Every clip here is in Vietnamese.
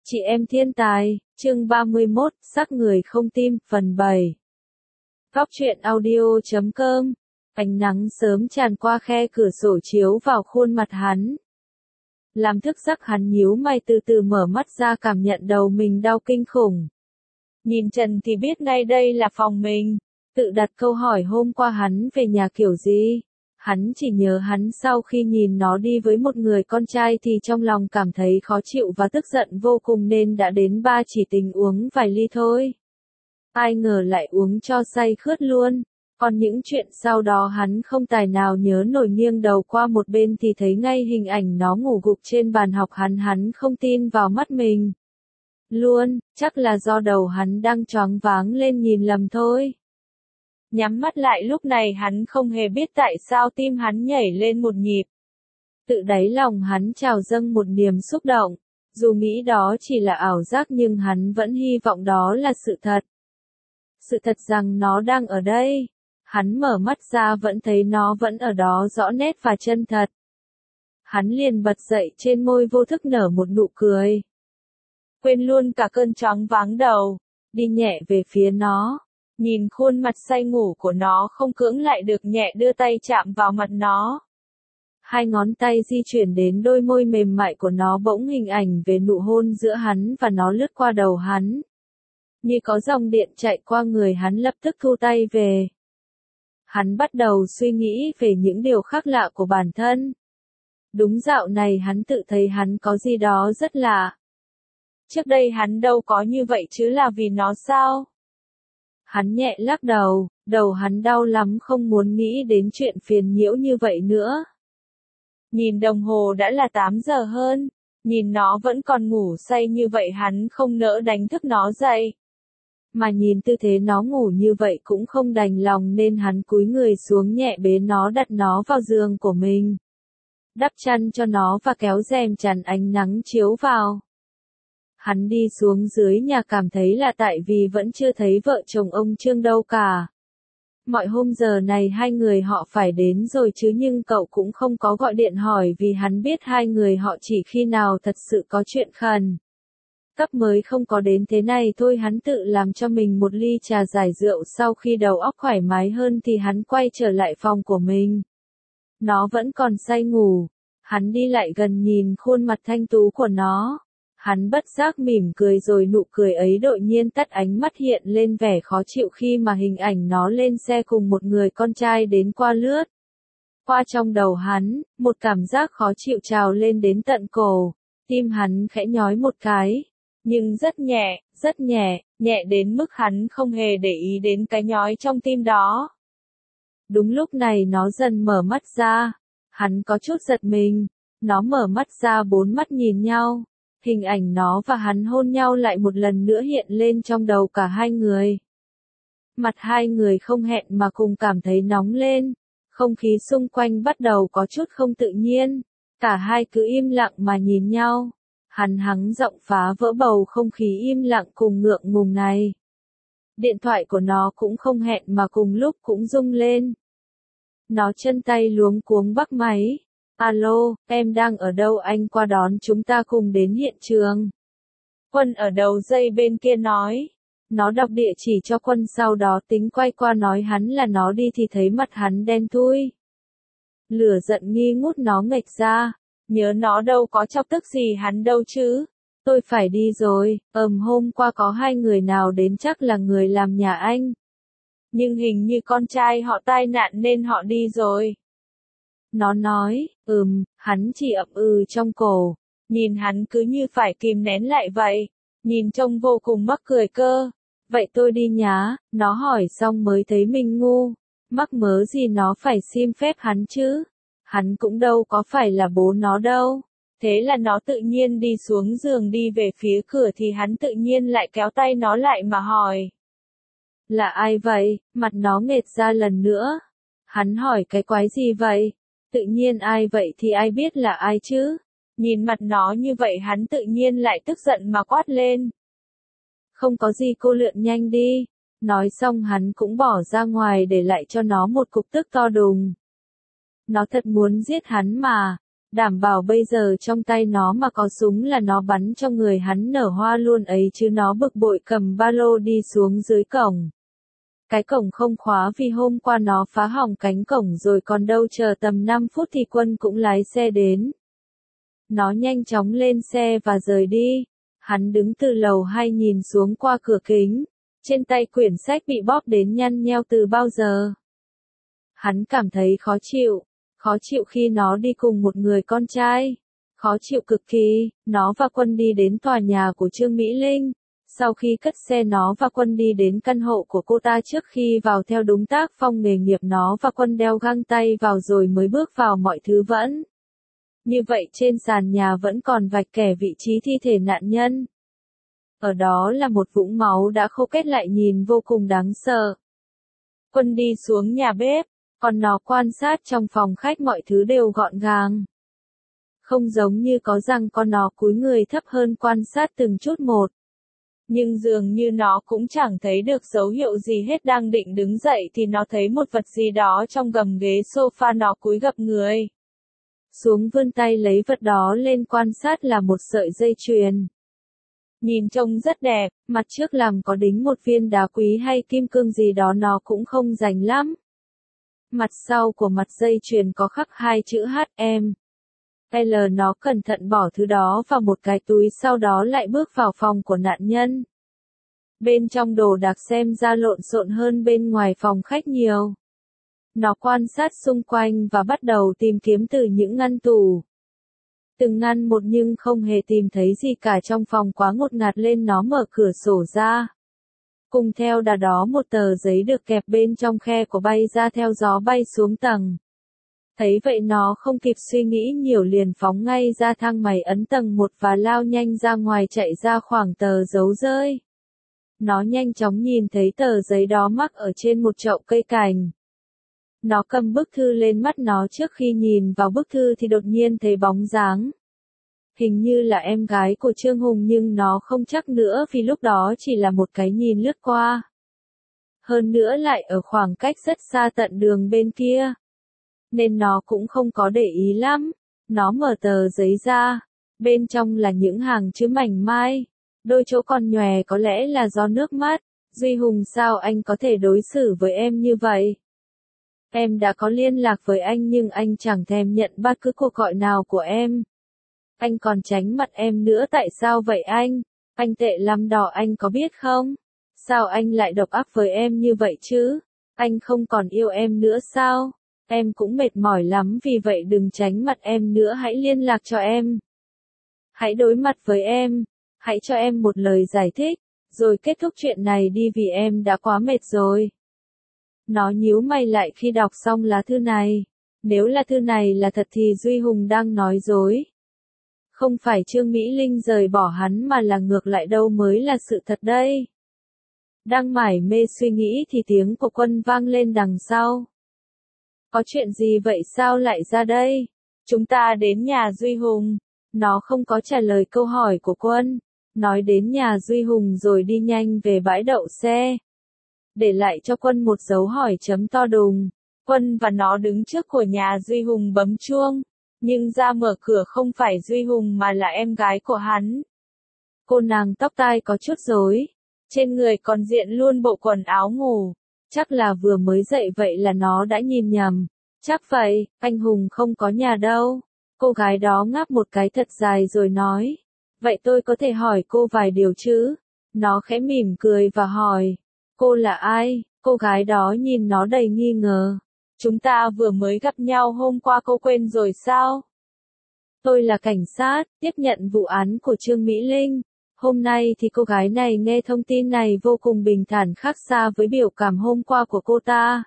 Chị em thiên tài, chương 31, sắc người không tim, phần 7. Góc truyện audio.com. Ánh nắng sớm tràn qua khe cửa sổ chiếu vào khuôn mặt hắn. Làm thức giấc hắn nhíu mày từ từ mở mắt ra, cảm nhận đầu mình đau kinh khủng. Nhìn trần thì biết ngay đây là phòng mình. Tự đặt câu hỏi hôm qua hắn về nhà kiểu gì. Hắn chỉ nhớ hắn sau khi nhìn nó đi với một người con trai thì trong lòng cảm thấy khó chịu và tức giận vô cùng nên đã đến ba chỉ tính uống vài ly thôi. Ai ngờ lại uống cho say khướt luôn. Còn những chuyện sau đó hắn không tài nào nhớ nổi, nghiêng đầu qua một bên thì thấy ngay hình ảnh nó ngủ gục trên bàn học hắn không tin vào mắt mình. Luôn, chắc là do đầu hắn đang choáng váng lên nhìn lầm thôi. Nhắm mắt lại lúc này hắn không hề biết tại sao tim hắn nhảy lên một nhịp. Tự đáy lòng hắn trào dâng một niềm xúc động. Dù nghĩ đó chỉ là ảo giác nhưng hắn vẫn hy vọng đó là sự thật. Sự thật rằng nó đang ở đây. Hắn mở mắt ra vẫn thấy nó vẫn ở đó rõ nét và chân thật. Hắn liền bật dậy, trên môi vô thức nở một nụ cười. Quên luôn cả cơn choáng váng đầu. Đi nhẹ về phía nó. Nhìn khuôn mặt say ngủ của nó không cưỡng lại được, nhẹ đưa tay chạm vào mặt nó. Hai ngón tay di chuyển đến đôi môi mềm mại của nó, bỗng hình ảnh về nụ hôn giữa hắn và nó lướt qua đầu hắn. Như có dòng điện chạy qua người hắn, lập tức thu tay về. Hắn bắt đầu suy nghĩ về những điều khác lạ của bản thân. Đúng, dạo này hắn tự thấy hắn có gì đó rất lạ. Trước đây hắn đâu có như vậy chứ, là vì nó sao? Hắn nhẹ lắc đầu, đầu hắn đau lắm, không muốn nghĩ đến chuyện phiền nhiễu như vậy nữa. Nhìn đồng hồ đã là 8 giờ hơn, nhìn nó vẫn còn ngủ say như vậy hắn không nỡ đánh thức nó dậy. Mà nhìn tư thế nó ngủ như vậy cũng không đành lòng nên hắn cúi người xuống nhẹ bế nó, đặt nó vào giường của mình. Đắp chăn cho nó và kéo rèm chắn ánh nắng chiếu vào. Hắn đi xuống dưới nhà cảm thấy là tại vì vẫn chưa thấy vợ chồng ông Trương đâu cả. Mọi hôm giờ này hai người họ phải đến rồi chứ, nhưng cậu cũng không có gọi điện hỏi vì hắn biết hai người họ chỉ khi nào thật sự có chuyện khẩn cấp mới không có đến. Thế này thôi, hắn tự làm cho mình một ly trà giải rượu, sau khi đầu óc thoải mái hơn thì hắn quay trở lại phòng của mình. Nó vẫn còn say ngủ. Hắn đi lại gần nhìn khuôn mặt thanh tú của nó. Hắn bất giác mỉm cười, rồi nụ cười ấy đột nhiên tắt, ánh mắt hiện lên vẻ khó chịu khi mà hình ảnh nó lên xe cùng một người con trai đến qua lướt. Qua trong đầu hắn, một cảm giác khó chịu trào lên đến tận cổ. Tim hắn khẽ nhói một cái. Nhưng rất nhẹ, nhẹ đến mức hắn không hề để ý đến cái nhói trong tim đó. Đúng lúc này nó dần mở mắt ra. Hắn có chút giật mình. Nó mở mắt ra, bốn mắt nhìn nhau. Hình ảnh nó và hắn hôn nhau lại một lần nữa hiện lên trong đầu cả hai người. Mặt hai người không hẹn mà cùng cảm thấy nóng lên. Không khí xung quanh bắt đầu có chút không tự nhiên. Cả hai cứ im lặng mà nhìn nhau. Hắn hắng giọng phá vỡ bầu không khí im lặng cùng ngượng ngùng này. Điện thoại của nó cũng không hẹn mà cùng lúc cũng rung lên. Nó chân tay luống cuống bắt máy. Alo, em đang ở đâu, anh qua đón chúng ta cùng đến hiện trường. Quân ở đầu dây bên kia nói. Nó đọc địa chỉ cho Quân, sau đó tính quay qua nói hắn là nó đi thì thấy mặt hắn đen thui. Lửa giận nghi ngút nó nghệch ra. Nhớ nó đâu có chọc tức gì hắn đâu chứ. Tôi phải đi rồi, hôm qua có hai người nào đến, chắc là người làm nhà anh. Nhưng hình như con trai họ tai nạn nên họ đi rồi. Nó nói, hắn chỉ ậm trong cổ. Nhìn hắn cứ như phải kìm nén lại vậy. Nhìn trông vô cùng mắc cười cơ. Vậy tôi đi nhá, nó hỏi xong mới thấy mình ngu. Mắc mớ gì nó phải xin phép hắn chứ. Hắn cũng đâu có phải là bố nó đâu. Thế là nó tự nhiên đi xuống giường đi về phía cửa thì hắn tự nhiên lại kéo tay nó lại mà hỏi. Là ai vậy? Mặt nó nghệt ra lần nữa. Hắn hỏi cái quái gì vậy? Tự nhiên ai vậy thì ai biết là ai chứ? Nhìn mặt nó như vậy hắn tự nhiên lại tức giận mà quát lên. Không có gì, cô lượn nhanh đi. Nói xong hắn cũng bỏ ra ngoài để lại cho nó một cục tức to đùng. Nó thật muốn giết hắn mà. Đảm bảo bây giờ trong tay nó mà có súng là nó bắn cho người hắn nở hoa luôn ấy chứ. Nó bực bội cầm ba lô đi xuống dưới cổng. Cái cổng không khóa vì hôm qua nó phá hỏng cánh cổng rồi còn đâu, chờ tầm 5 phút thì Quân cũng lái xe đến. Nó nhanh chóng lên xe và rời đi. Hắn đứng từ lầu 2 nhìn xuống qua cửa kính. Trên tay quyển sách bị bóp đến nhăn nheo từ bao giờ. Hắn cảm thấy khó chịu khi nó đi cùng một người con trai. Khó chịu cực kỳ. Nó và Quân đi đến tòa nhà của Trương Mỹ Linh. Sau khi cất xe nó và Quân đi đến căn hộ của cô ta. Trước khi vào theo đúng tác phong nghề nghiệp, nó và Quân đeo găng tay vào rồi mới bước vào. Mọi thứ vẫn như vậy, trên sàn nhà vẫn còn vạch kẻ vị trí thi thể nạn nhân. Ở đó là một vũng máu đã khô kết lại, nhìn vô cùng đáng sợ. Quân đi xuống nhà bếp, còn nó quan sát trong phòng khách, mọi thứ đều gọn gàng. Không giống như có răng, con nó cúi người thấp hơn quan sát từng chút một. Nhưng dường như nó cũng chẳng thấy được dấu hiệu gì hết. Đang định đứng dậy thì nó thấy một vật gì đó trong gầm ghế sofa, nó cúi gập người xuống, vươn tay lấy vật đó lên, quan sát là một sợi dây chuyền. Nhìn trông rất đẹp, mặt trước làm có đính một viên đá quý hay kim cương gì đó, nó cũng không rành lắm. Mặt sau của mặt dây chuyền có khắc hai chữ HM. Nó cẩn thận bỏ thứ đó vào một cái túi, sau đó lại bước vào phòng của nạn nhân. Bên trong đồ đạc xem ra lộn xộn hơn bên ngoài phòng khách nhiều. Nó quan sát xung quanh và bắt đầu tìm kiếm từ những ngăn tủ. Từng ngăn một nhưng không hề tìm thấy gì cả, trong phòng quá ngột ngạt lên. Nó mở cửa sổ ra. Cùng theo đà đó một tờ giấy được kẹp bên trong khe của bay ra theo gió bay xuống tầng. Thấy vậy nó không kịp suy nghĩ nhiều, liền phóng ngay ra thang máy, ấn tầng 1 và lao nhanh ra ngoài, chạy ra khoảng tờ giấu rơi. Nó nhanh chóng nhìn thấy tờ giấy đó mắc ở trên một chậu cây cảnh. Nó cầm bức thư lên, mắt nó trước khi nhìn vào bức thư thì đột nhiên thấy bóng dáng. Hình như là em gái của Trương Hùng, nhưng nó không chắc nữa vì lúc đó chỉ là một cái nhìn lướt qua. Hơn nữa lại ở khoảng cách rất xa tận đường bên kia. Nên nó cũng không có để ý lắm. Nó mở tờ giấy ra. Bên trong là những hàng chữ mảnh mai. Đôi chỗ còn nhòe, có lẽ là do nước mắt. Duy Hùng, sao anh có thể đối xử với em như vậy? Em đã có liên lạc với anh nhưng anh chẳng thèm nhận bất cứ cuộc gọi nào của em. Anh còn tránh mặt em nữa, tại sao vậy anh? Anh tệ lắm đó, anh có biết không? Sao anh lại độc ác với em như vậy chứ? Anh không còn yêu em nữa sao? Em cũng mệt mỏi lắm, vì vậy đừng tránh mặt em nữa, hãy liên lạc cho em. Hãy đối mặt với em. Hãy cho em một lời giải thích, rồi kết thúc chuyện này đi vì em đã quá mệt rồi. Nó nhíu mày lại khi đọc xong lá thư này. Nếu là thư này là thật thì Duy Hùng đang nói dối. Không phải Trương Mỹ Linh rời bỏ hắn mà là ngược lại, đâu mới là sự thật đây. Đang mải mê suy nghĩ thì tiếng của Quân vang lên đằng sau. Có chuyện gì vậy, sao lại ra đây? Chúng ta đến nhà Duy Hùng. Nó không có trả lời câu hỏi của Quân. Nói đến nhà Duy Hùng rồi đi nhanh về bãi đậu xe. Để lại cho Quân một dấu hỏi chấm to đùng. Quân và nó đứng trước của nhà Duy Hùng bấm chuông. Nhưng ra mở cửa không phải Duy Hùng mà là em gái của hắn. Cô nàng tóc tai có chút rối. Trên người còn diện luôn bộ quần áo ngủ. Chắc là vừa mới dậy, vậy là nó đã nhìn nhầm. Chắc vậy, anh Hùng không có nhà đâu. Cô gái đó ngáp một cái thật dài rồi nói. Vậy tôi có thể hỏi cô vài điều chứ? Nó khẽ mỉm cười và hỏi. Cô là ai? Cô gái đó nhìn nó đầy nghi ngờ. Chúng ta vừa mới gặp nhau hôm qua, cô quên rồi sao? Tôi là cảnh sát, tiếp nhận vụ án của Trương Mỹ Linh. Hôm nay thì cô gái này nghe thông tin này vô cùng bình thản, khác xa với biểu cảm hôm qua của cô ta.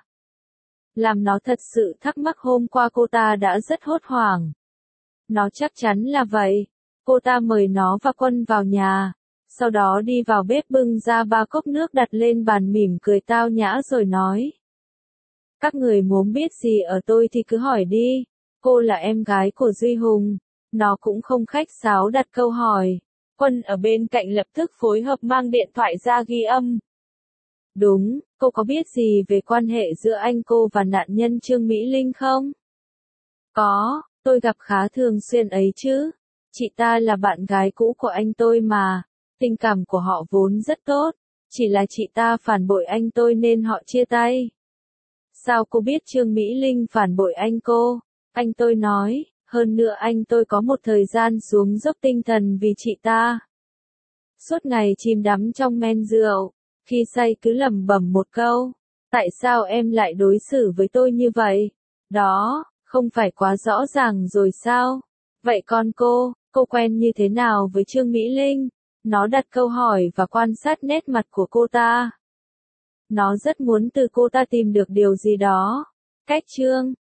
Làm nó thật sự thắc mắc, hôm qua cô ta đã rất hốt hoảng. Nó chắc chắn là vậy. Cô ta mời nó và Quân vào nhà. Sau đó đi vào bếp bưng ra 3 cốc nước đặt lên bàn, mỉm cười tao nhã rồi nói. Các người muốn biết gì ở tôi thì cứ hỏi đi. Cô là em gái của Duy Hùng. Nó cũng không khách sáo đặt câu hỏi. Quân ở bên cạnh lập tức phối hợp mang điện thoại ra ghi âm. Đúng, cô có biết gì về quan hệ giữa anh cô và nạn nhân Trương Mỹ Linh không? Có, Tôi gặp khá thường xuyên ấy chứ. Chị ta là bạn gái cũ của anh tôi mà. Tình cảm của họ vốn rất tốt. Chỉ là chị ta phản bội anh tôi nên họ chia tay. Sao cô biết Trương Mỹ Linh phản bội anh cô? Anh tôi nói, hơn nữa anh tôi có một thời gian xuống dốc tinh thần vì chị ta. Suốt ngày chìm đắm trong men rượu, khi say cứ lẩm bẩm một câu, tại sao em lại đối xử với tôi như vậy? Đó, không phải quá rõ ràng rồi sao? Vậy còn cô quen như thế nào với Trương Mỹ Linh? Nó đặt câu hỏi và quan sát nét mặt của cô ta. Nó rất muốn từ cô ta tìm được điều gì đó. Cách Trương